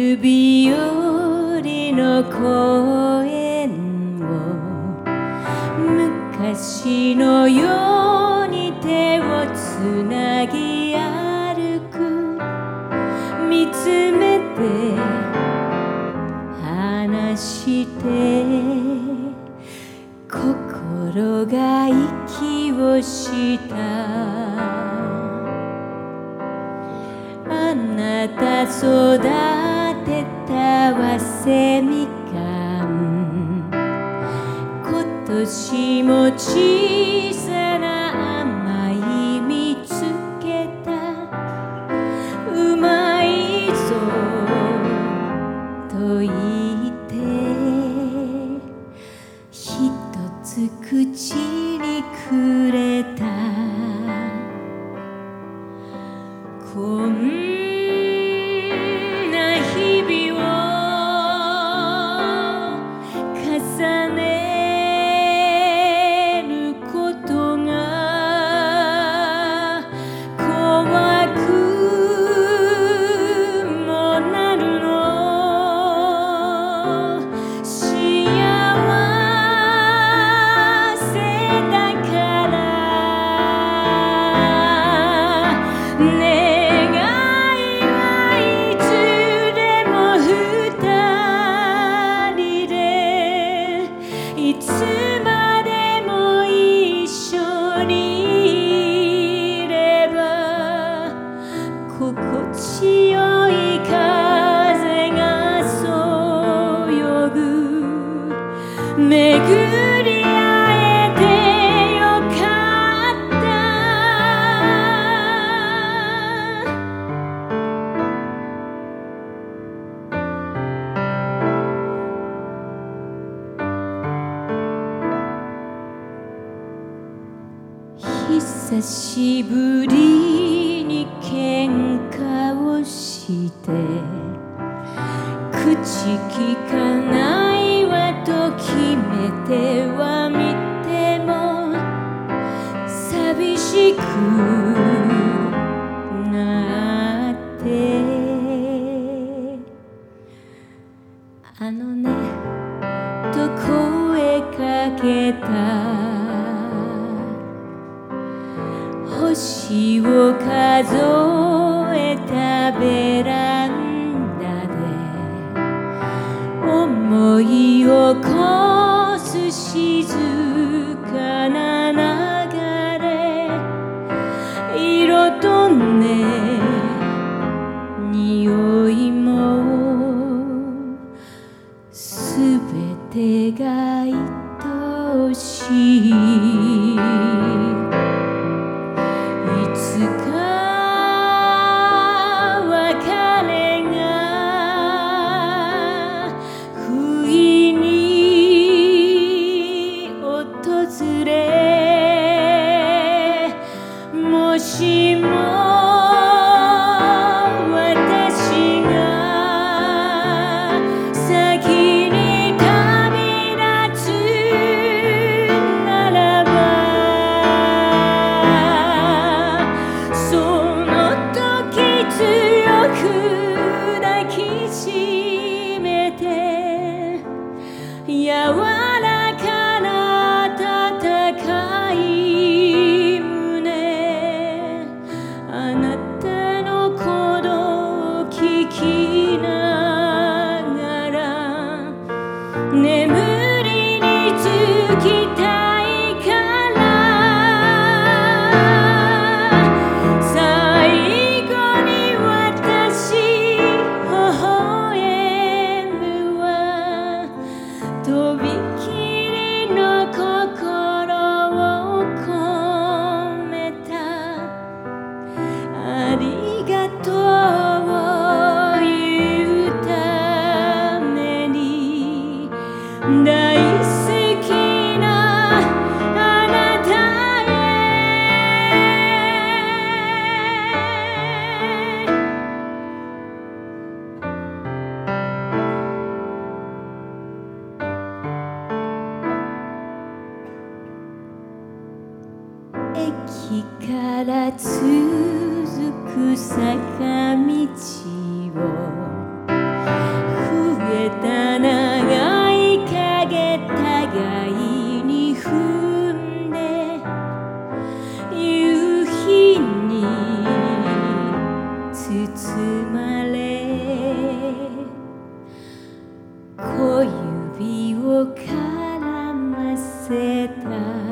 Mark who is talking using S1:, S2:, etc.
S1: る日和の公園を昔のように手をつなぎ歩く、見つめて話して心が息をした。あなた育てた早生みかん、今年も小さな甘い実つけた。うまいぞと言ってひとつ口にくれた。こんな日々を重ねることが怖くもなるの。幸せだからね。いつまでも一緒にいれば心地よい風がそよぐ。巡り会えてよかった。久しぶりに喧嘩をして口きかないわと決めてはみても寂しくなって、あのねと声かけた。星を数えたベランダで思いをこす静かな流れ、色とね匂いもすべてが愛しい。いつか別れが不意に訪れ、もしも私が先に旅立つならば抱きしめて柔らかな温い胸、あなたの鼓動を聞きながら眠りにつきたいから。最後にとびきりの心を込めたありがとうを言うために、大好きなあなたへ。駅から続く坂道を指を絡ませた